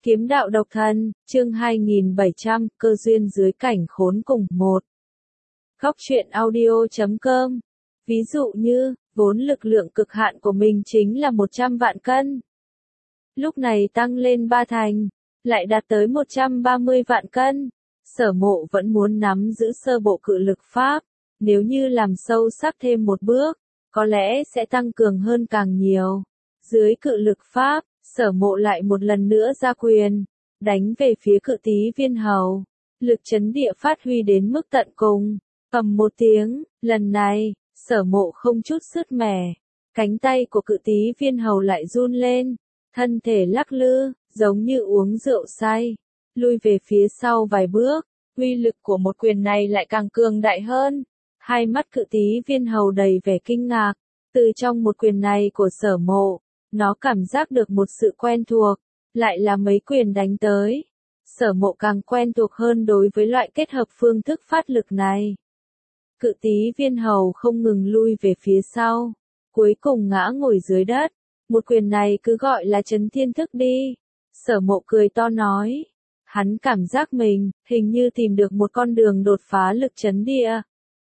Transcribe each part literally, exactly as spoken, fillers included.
Kiếm đạo độc thân, chương hai nghìn bảy trăm, cơ duyên dưới cảnh khốn cùng, một. Góc truyện audio chấm com. Ví dụ như, vốn lực lượng cực hạn của mình chính là một trăm vạn cân. Lúc này tăng lên ba thành, lại đạt tới một trăm ba mươi vạn cân. Sở Mộ vẫn muốn nắm giữ sơ bộ cự lực pháp, nếu như làm sâu sắc thêm một bước, có lẽ sẽ tăng cường hơn càng nhiều. Dưới cự lực pháp, Sở Mộ lại một lần nữa ra quyền, đánh về phía Cự Tý Viên Hầu. Lực chấn địa phát huy đến mức tận cùng, ầm một tiếng, lần này, Sở Mộ không chút sứt mẻ, cánh tay của Cự Tý Viên Hầu lại run lên, thân thể lắc lư, giống như uống rượu say, lui về phía sau vài bước, uy lực của một quyền này lại càng cường đại hơn. Hai mắt Cự Tý Viên Hầu đầy vẻ kinh ngạc, từ trong một quyền này của Sở Mộ, nó cảm giác được một sự quen thuộc, lại là mấy quyền đánh tới. Sở Mộ càng quen thuộc hơn đối với loại kết hợp phương thức phát lực này. Cự Tý Viên Hầu không ngừng lui về phía sau, cuối cùng ngã ngồi dưới đất. Một quyền này cứ gọi là chấn thiên thức đi. Sở Mộ cười to nói. Hắn cảm giác mình, hình như tìm được một con đường đột phá lực chấn địa.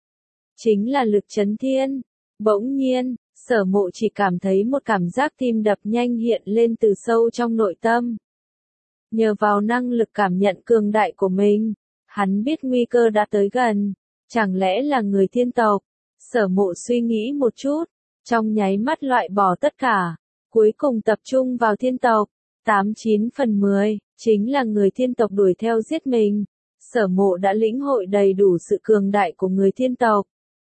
Chính là lực chấn thiên. Bỗng nhiên, Sở Mộ chỉ cảm thấy một cảm giác tim đập nhanh hiện lên từ sâu trong nội tâm. Nhờ vào năng lực cảm nhận cường đại của mình, hắn biết nguy cơ đã tới gần. Chẳng lẽ là người thiên tộc? Sở Mộ suy nghĩ một chút, trong nháy mắt loại bỏ tất cả, cuối cùng tập trung vào thiên tộc. Tám chín phần mười, chính là người thiên tộc đuổi theo giết mình. Sở Mộ đã lĩnh hội đầy đủ sự cường đại của người thiên tộc.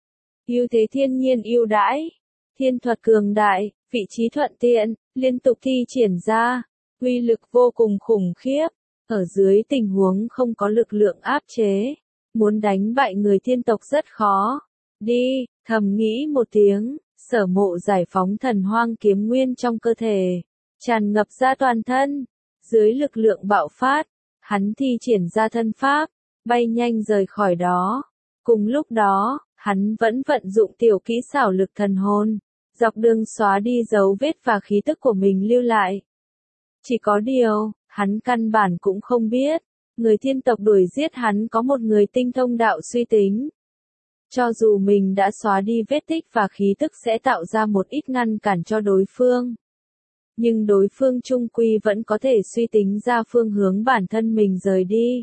Ưu thế thiên nhiên ưu đãi, thiên thuật cường đại, vị trí thuận tiện, liên tục thi triển ra, uy lực vô cùng khủng khiếp. Ở dưới tình huống không có lực lượng áp chế, muốn đánh bại người thiên tộc rất khó. Đi, thầm nghĩ một tiếng, Sở Mộ giải phóng thần hoang kiếm nguyên trong cơ thể, tràn ngập ra toàn thân. Dưới lực lượng bạo phát, hắn thi triển ra thân pháp, bay nhanh rời khỏi đó. Cùng lúc đó, hắn vẫn vận dụng tiểu kỹ xảo lực thần hồn, dọc đường xóa đi dấu vết và khí tức của mình lưu lại. Chỉ có điều, hắn căn bản cũng không biết, người thiên tộc đuổi giết hắn có một người tinh thông đạo suy tính. Cho dù mình đã xóa đi vết tích và khí tức sẽ tạo ra một ít ngăn cản cho đối phương. Nhưng đối phương chung quy vẫn có thể suy tính ra phương hướng bản thân mình rời đi.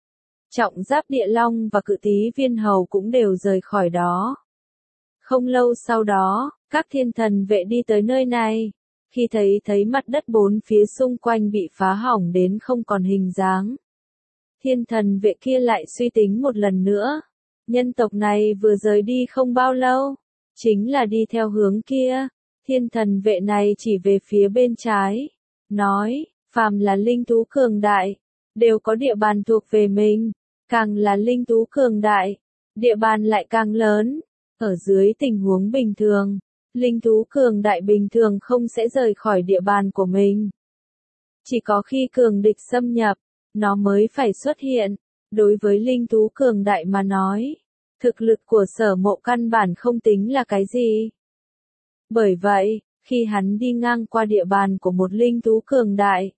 Trọng Giáp Địa Long và Cự Tý Viên Hầu cũng đều rời khỏi đó. Không lâu sau đó, các thiên thần vệ đi tới nơi này. Khi thấy thấy mặt đất bốn phía xung quanh bị phá hỏng đến không còn hình dáng, thiên thần vệ kia lại suy tính một lần nữa. Nhân tộc này vừa rời đi không bao lâu, chính là đi theo hướng kia. Thiên thần vệ này chỉ về phía bên trái, nói, phàm là linh thú cường đại, đều có địa bàn thuộc về mình, càng là linh thú cường đại, địa bàn lại càng lớn. Ở dưới tình huống bình thường, linh thú cường đại bình thường không sẽ rời khỏi địa bàn của mình. Chỉ có khi cường địch xâm nhập, nó mới phải xuất hiện. Đối với linh thú cường đại mà nói, thực lực của Sở Mộ căn bản không tính là cái gì. Bởi vậy, khi hắn đi ngang qua địa bàn của một linh thú cường đại,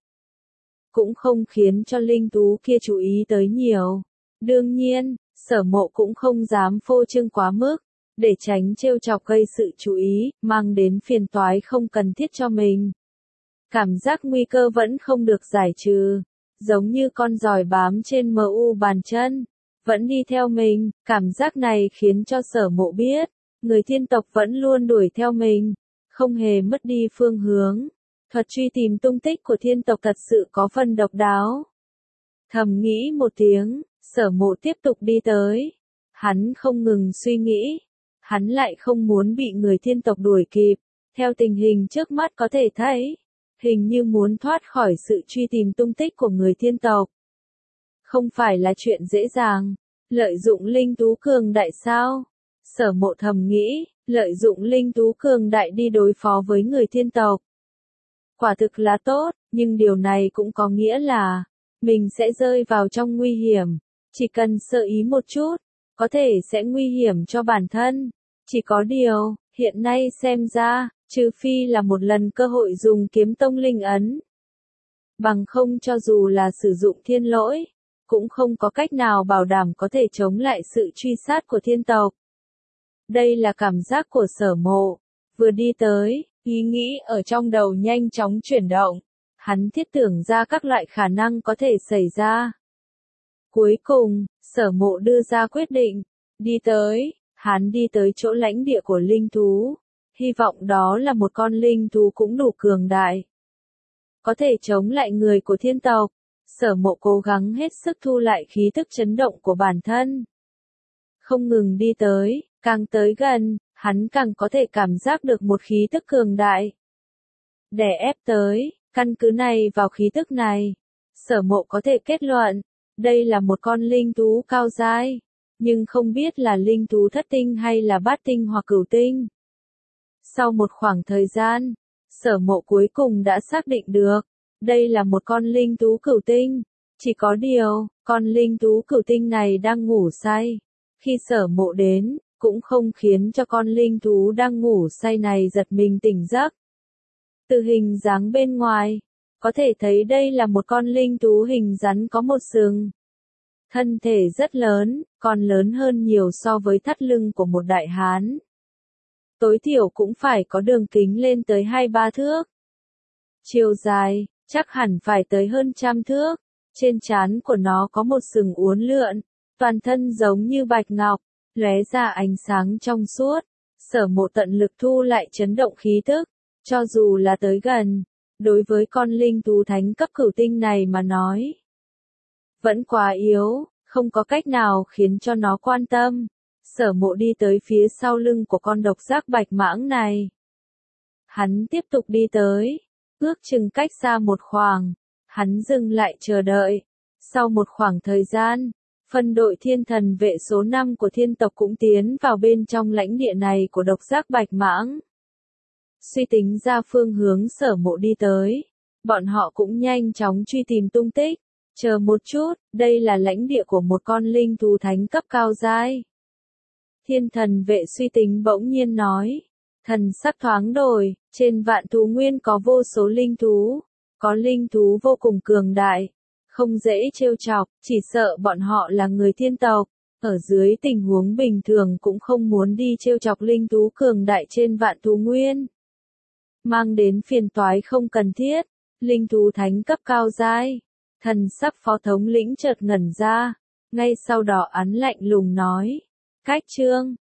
cũng không khiến cho linh thú kia chú ý tới nhiều. Đương nhiên, Sở Mộ cũng không dám phô trương quá mức, để tránh trêu chọc gây sự chú ý, mang đến phiền toái không cần thiết cho mình. Cảm giác nguy cơ vẫn không được giải trừ, giống như con giòi bám trên mờ u bàn chân, vẫn đi theo mình. Cảm giác này khiến cho Sở Mộ biết, người thiên tộc vẫn luôn đuổi theo mình, không hề mất đi phương hướng. Thuật truy tìm tung tích của thiên tộc thật sự có phần độc đáo. Thầm nghĩ một tiếng, Sở Mộ tiếp tục đi tới. Hắn không ngừng suy nghĩ, hắn lại không muốn bị người thiên tộc đuổi kịp. Theo tình hình trước mắt có thể thấy, hình như muốn thoát khỏi sự truy tìm tung tích của người thiên tộc không phải là chuyện dễ dàng. Lợi dụng linh thú cường đại sao? Sở Mộ thầm nghĩ, lợi dụng linh thú cường đại đi đối phó với người thiên tộc. Quả thực là tốt, nhưng điều này cũng có nghĩa là, mình sẽ rơi vào trong nguy hiểm. Chỉ cần sơ ý một chút, có thể sẽ nguy hiểm cho bản thân. Chỉ có điều, hiện nay xem ra, trừ phi là một lần cơ hội dùng kiếm tông linh ấn. Bằng không cho dù là sử dụng thiên lỗi, cũng không có cách nào bảo đảm có thể chống lại sự truy sát của thiên tộc. Đây là cảm giác của Sở Mộ. Vừa đi tới, ý nghĩ ở trong đầu nhanh chóng chuyển động. Hắn thiết tưởng ra các loại khả năng có thể xảy ra. Cuối cùng, Sở Mộ đưa ra quyết định. Đi tới, hắn đi tới chỗ lãnh địa của linh thú. Hy vọng đó là một con linh thú cũng đủ cường đại, có thể chống lại người của thiên tộc. Sở Mộ cố gắng hết sức thu lại khí tức chấn động của bản thân. Không ngừng đi tới, càng tới gần, hắn càng có thể cảm giác được một khí tức cường đại. Đè ép tới, căn cứ này vào khí tức này, Sở Mộ có thể kết luận, đây là một con linh thú cao giai, nhưng không biết là linh thú thất tinh hay là bát tinh hoặc cửu tinh. Sau một khoảng thời gian, Sở Mộ cuối cùng đã xác định được, đây là một con linh thú cửu tinh. Chỉ có điều, con linh thú cửu tinh này đang ngủ say. Khi Sở Mộ đến, cũng không khiến cho con linh thú đang ngủ say này giật mình tỉnh giấc. Từ hình dáng bên ngoài, có thể thấy đây là một con linh thú hình rắn có một sừng. Thân thể rất lớn, còn lớn hơn nhiều so với thắt lưng của một đại hán. Tối thiểu cũng phải có đường kính lên tới hai ba thước. Chiều dài, chắc hẳn phải tới hơn trăm thước. Trên trán của nó có một sừng uốn lượn, toàn thân giống như bạch ngọc, lóe ra ánh sáng trong suốt. Sở Mộ tận lực thu lại chấn động khí tức, cho dù là tới gần, đối với con linh thú thánh cấp cửu tinh này mà nói, vẫn quá yếu, không có cách nào khiến cho nó quan tâm. Sở Mộ đi tới phía sau lưng của con độc giác bạch mãng này. Hắn tiếp tục đi tới, ước chừng cách xa một khoảng, hắn dừng lại chờ đợi. Sau một khoảng thời gian, phân đội thiên thần vệ số năm của thiên tộc cũng tiến vào bên trong lãnh địa này của độc giác bạch mãng. Suy tính ra phương hướng Sở Mộ đi tới, bọn họ cũng nhanh chóng truy tìm tung tích. Chờ một chút, đây là lãnh địa của một con linh thú thánh cấp cao giai. Thiên thần vệ suy tính bỗng nhiên nói. Thần sắc thoáng đổi, trên vạn thú nguyên có vô số linh thú, có linh thú vô cùng cường đại, không dễ trêu chọc, chỉ sợ bọn họ là người thiên tộc, ở dưới tình huống bình thường cũng không muốn đi trêu chọc linh thú cường đại trên vạn thú nguyên. Mang đến phiền toái không cần thiết, linh thú thánh cấp cao giai. Thần sắc phó thống lĩnh chợt ngẩn ra, ngay sau đó ấn lạnh lùng nói. Cách chương,